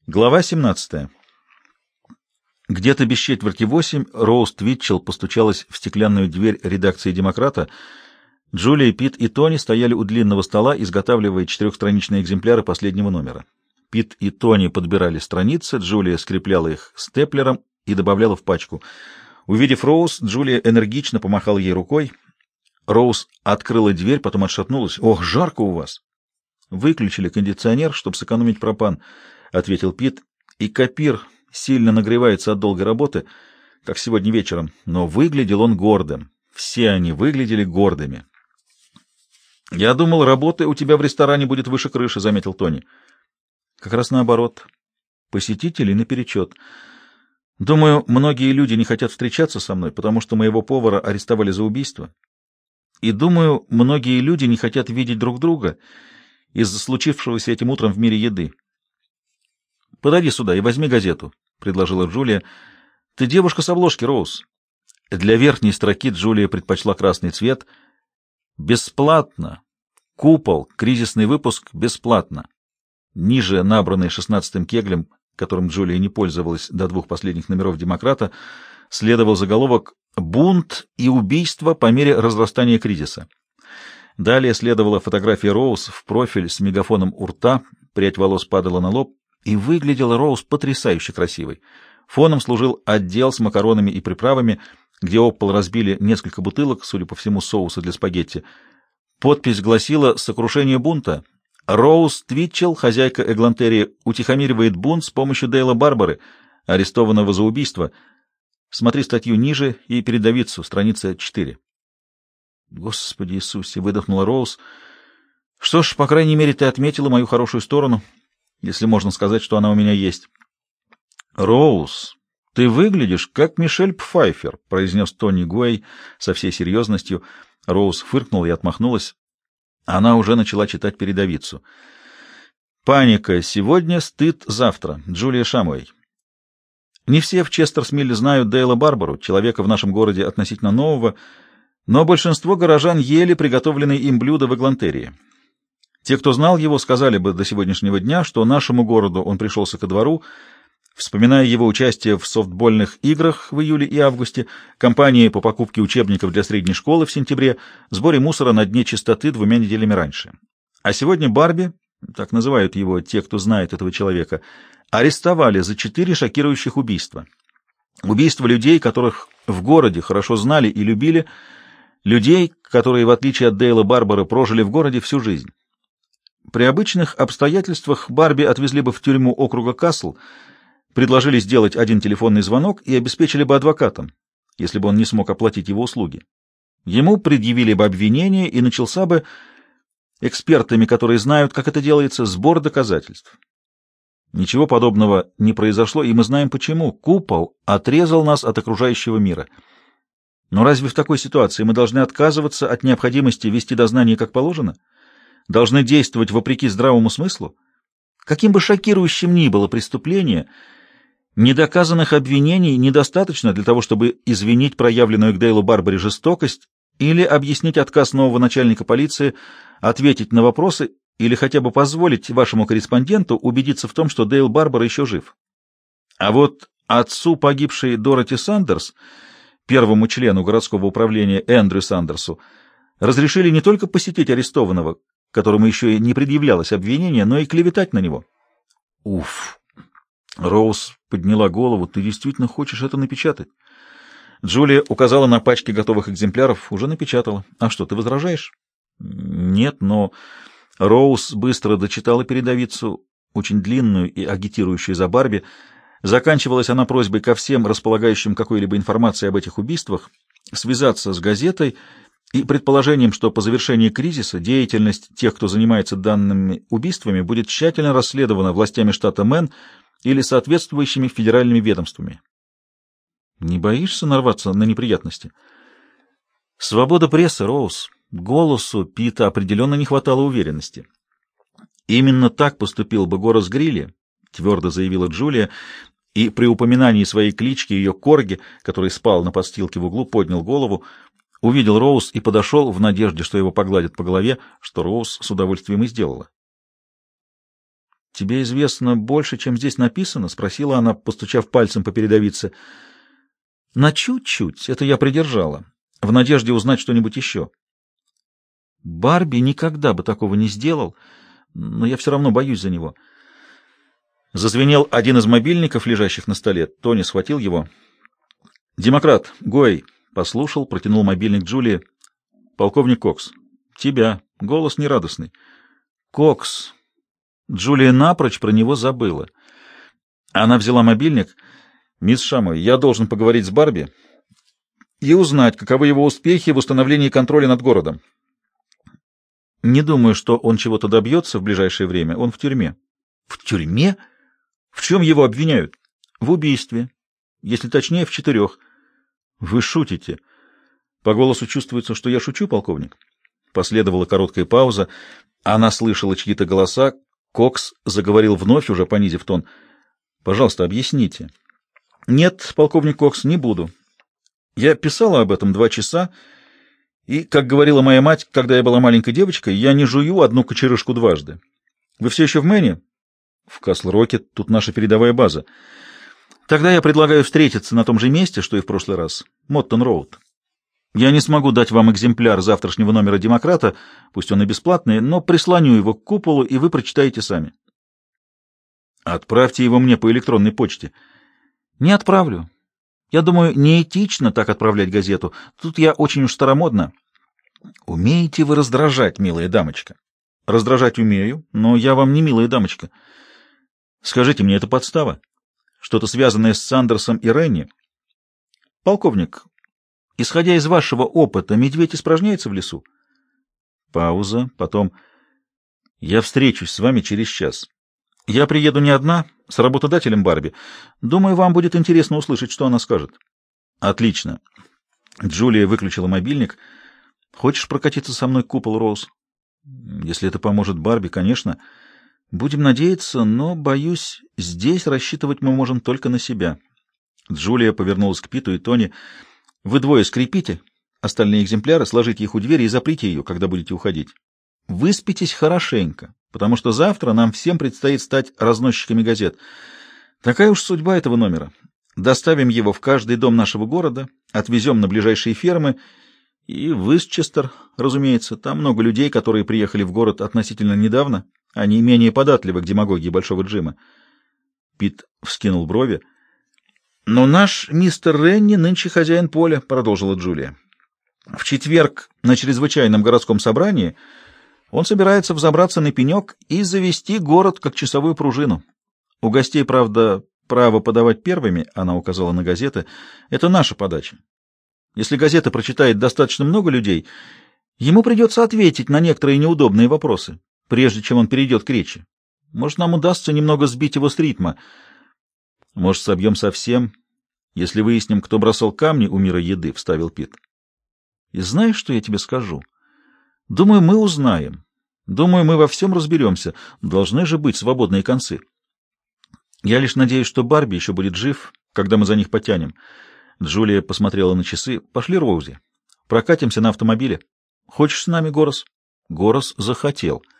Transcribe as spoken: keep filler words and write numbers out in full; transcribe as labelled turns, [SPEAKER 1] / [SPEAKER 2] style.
[SPEAKER 1] Глава семнадцатая. Где-то без четверти восемь Роуз Твитчелл постучалась в стеклянную дверь редакции «Демократа». Джулия, Пит и Тони стояли у длинного стола, изготавливая четырехстраничные экземпляры последнего номера. Пит и Тони подбирали страницы, Джулия скрепляла их степлером и добавляла в пачку. Увидев Роуз, Джулия энергично помахала ей рукой. Роуз открыла дверь, потом отшатнулась. «Ох, жарко у вас!» «Выключили кондиционер, чтобы сэкономить пропан», — ответил Пит. «И копир сильно нагревается от долгой работы, как сегодня вечером, но выглядел он гордым. Все они выглядели гордыми». «Я думал, работа у тебя в ресторане будет выше крыши», — заметил Тони. «Как раз наоборот. Посетителей наперечет. Думаю, многие люди не хотят встречаться со мной, потому что моего повара арестовали за убийство. И думаю, многие люди не хотят видеть друг друга из-за случившегося этим утром в мире еды. «Подойди сюда и возьми газету», — предложила Джулия. «Ты девушка с обложки, Роуз». Для верхней строки Джулия предпочла красный цвет. «Бесплатно. Купол. Кризисный выпуск. Бесплатно». Ниже, набранный шестнадцатым кеглем, которым Джулия не пользовалась до двух последних номеров «Демократа», следовал заголовок «Бунт и убийство по мере разрастания кризиса». Далее следовала фотография Роуз в профиль с мегафоном у рта, прядь волос падала на лоб, и выглядела Роуз потрясающе красивой. Фоном служил отдел с макаронами и приправами, где об пол разбили несколько бутылок, судя по всему, соуса для спагетти. Подпись гласила «Сокрушение бунта». Роуз Твитчелл, хозяйка Эглантерии, утихомиривает бунт с помощью Дейла Барбары, арестованного за убийство. Смотри статью ниже и передовицу, страница четыре. «Господи Иисусе!» — выдохнула Роуз. «Что ж, по крайней мере, ты отметила мою хорошую сторону, если можно сказать, что она у меня есть». «Роуз, ты выглядишь как Мишель Пфайфер», — произнес Тони Гуэй со всей серьезностью. Роуз фыркнула и отмахнулась. Она уже начала читать передовицу. «Паника сегодня, стыд завтра. Джулия Шамуэй». Не все в Честерсмилле знают Дейла Барбару, человека в нашем городе относительно нового, но большинство горожан ели приготовленные им блюда в Эглантерии. Те, кто знал его, сказали бы до сегодняшнего дня, что нашему городу он пришелся ко двору, вспоминая его участие в софтбольных играх в июле и августе, кампании по покупке учебников для средней школы в сентябре, сборе мусора на дне чистоты двумя неделями раньше. А сегодня Барби, так называют его те, кто знает этого человека, арестовали за четыре шокирующих убийства. Убийства людей, которых в городе хорошо знали и любили, людей, которые, в отличие от Дейла Барбара, прожили в городе всю жизнь. При обычных обстоятельствах Барби отвезли бы в тюрьму округа Касл, предложили сделать один телефонный звонок и обеспечили бы адвокатом, если бы он не смог оплатить его услуги. Ему предъявили бы обвинение, и начался бы, экспертами, которые знают, как это делается, сбор доказательств. Ничего подобного не произошло, и мы знаем почему. Купол отрезал нас от окружающего мира. Но разве в такой ситуации мы должны отказываться от необходимости вести дознание как положено? Должны действовать вопреки здравому смыслу? Каким бы шокирующим ни было преступление, недоказанных обвинений недостаточно для того, чтобы извинить проявленную к Дейлу Барбаре жестокость или объяснить отказ нового начальника полиции ответить на вопросы или хотя бы позволить вашему корреспонденту убедиться в том, что Дейл Барбара еще жив. А вот отцу погибшей Дороти Сандерс, первому члену городского управления Эндрю Сандерсу, разрешили не только посетить арестованного, которому еще и не предъявлялось обвинение, но и клеветать на него. Уф! Роуз подняла голову. «Ты действительно хочешь это напечатать?» Джулия указала на пачки готовых экземпляров. «Уже напечатала. А что, ты возражаешь?» «Нет, но...» Роуз быстро дочитала передовицу, очень длинную и агитирующую за Барби. Заканчивалась она просьбой ко всем, располагающим какой-либо информацией об этих убийствах, связаться с газетой и предположением, что по завершении кризиса деятельность тех, кто занимается данными убийствами, будет тщательно расследована властями штата Мэн или соответствующими федеральными ведомствами. Не боишься нарваться на неприятности? Свобода прессы, Роуз. Голосу Пита определенно не хватало уверенности. Именно так поступил бы Горас Грилли, твердо заявила Джулия, и при упоминании своей клички ее корги, который спал на подстилке в углу, поднял голову, увидел Роуз и подошел в надежде, что его погладят по голове, что Роуз с удовольствием и сделала. Тебе известно больше, чем здесь написано? — спросила она, постучав пальцем по передовице. — На чуть-чуть. Это я придержала, в надежде узнать что-нибудь еще. Барби никогда бы такого не сделал, но я все равно боюсь за него. Зазвенел один из мобильников, лежащих на столе. Тони схватил его. — Демократ, Гой, — послушал, протянул мобильник Джулии. — Полковник Кокс. — Тебя. Голос нерадостный. — Кокс. Джулия напрочь про него забыла. Она взяла мобильник. — Мисс Шамой, я должен поговорить с Барби и узнать, каковы его успехи в установлении контроля над городом. Не думаю, что он чего-то добьется в ближайшее время. Он в тюрьме. — В тюрьме? В чем его обвиняют? — В убийстве. Если точнее, в четырех. — Вы шутите. По голосу чувствуется, что я шучу, полковник. Последовала короткая пауза. Она слышала чьи-то голоса. Кокс заговорил вновь, уже понизив тон. — Пожалуйста, объясните. — Нет, полковник Кокс, не буду. Я писала об этом два часа, и, как говорила моя мать, когда я была маленькой девочкой, я не жую одну кочерышку дважды. Вы все еще в Мэне? — В Касл-Роке, тут наша передовая база. Тогда я предлагаю встретиться на том же месте, что и в прошлый раз. Моттон-Роуд. Я не смогу дать вам экземпляр завтрашнего номера «Демократа», пусть он и бесплатный, но прислоню его к куполу, и вы прочитаете сами. Отправьте его мне по электронной почте. Не отправлю. Я думаю, неэтично так отправлять газету. Тут я очень уж старомодна. Умеете вы раздражать, милая дамочка? Раздражать умею, но я вам не милая дамочка. Скажите мне, это подстава? Что-то связанное с Сандерсом и Ренни? Полковник, исходя из вашего опыта, медведь испражняется в лесу? Пауза, потом... Я встречусь с вами через час. Я приеду не одна, с работодателем Барби. Думаю, вам будет интересно услышать, что она скажет. Отлично. Джулия выключила мобильник. Хочешь прокатиться со мной к куполу, Роуз? Если это поможет Барби, конечно. Будем надеяться, но, боюсь, здесь рассчитывать мы можем только на себя. Джулия повернулась к Питу и Тони. Вы двое скрепите остальные экземпляры, сложите их у двери и заприте ее, когда будете уходить. Выспитесь хорошенько, потому что завтра нам всем предстоит стать разносчиками газет. Такая уж судьба этого номера. Доставим его в каждый дом нашего города, отвезем на ближайшие фермы и в Истчестер, разумеется. Там много людей, которые приехали в город относительно недавно. Они менее податливы к демагогии Большого Джима. Пит вскинул брови. «Но наш мистер Ренни нынче хозяин поля», — продолжила Джулия. «В четверг на чрезвычайном городском собрании он собирается взобраться на пенек и завести город как часовую пружину. У гостей, правда, право подавать первыми, — она указала на газеты, — это наша подача. Если газета прочитает достаточно много людей, ему придется ответить на некоторые неудобные вопросы, прежде чем он перейдет к речи. Может, нам удастся немного сбить его с ритма. Может, собьем совсем, если выясним, кто бросал камни у мира еды, — вставил Пит. И знаешь, что я тебе скажу? Думаю, мы узнаем. Думаю, мы во всем разберемся. Должны же быть свободные концы. Я лишь надеюсь, что Барби еще будет жив, когда мы за них потянем. Джулия посмотрела на часы. Пошли, Роузи. Прокатимся на автомобиле. Хочешь с нами, Горос? Горос захотел.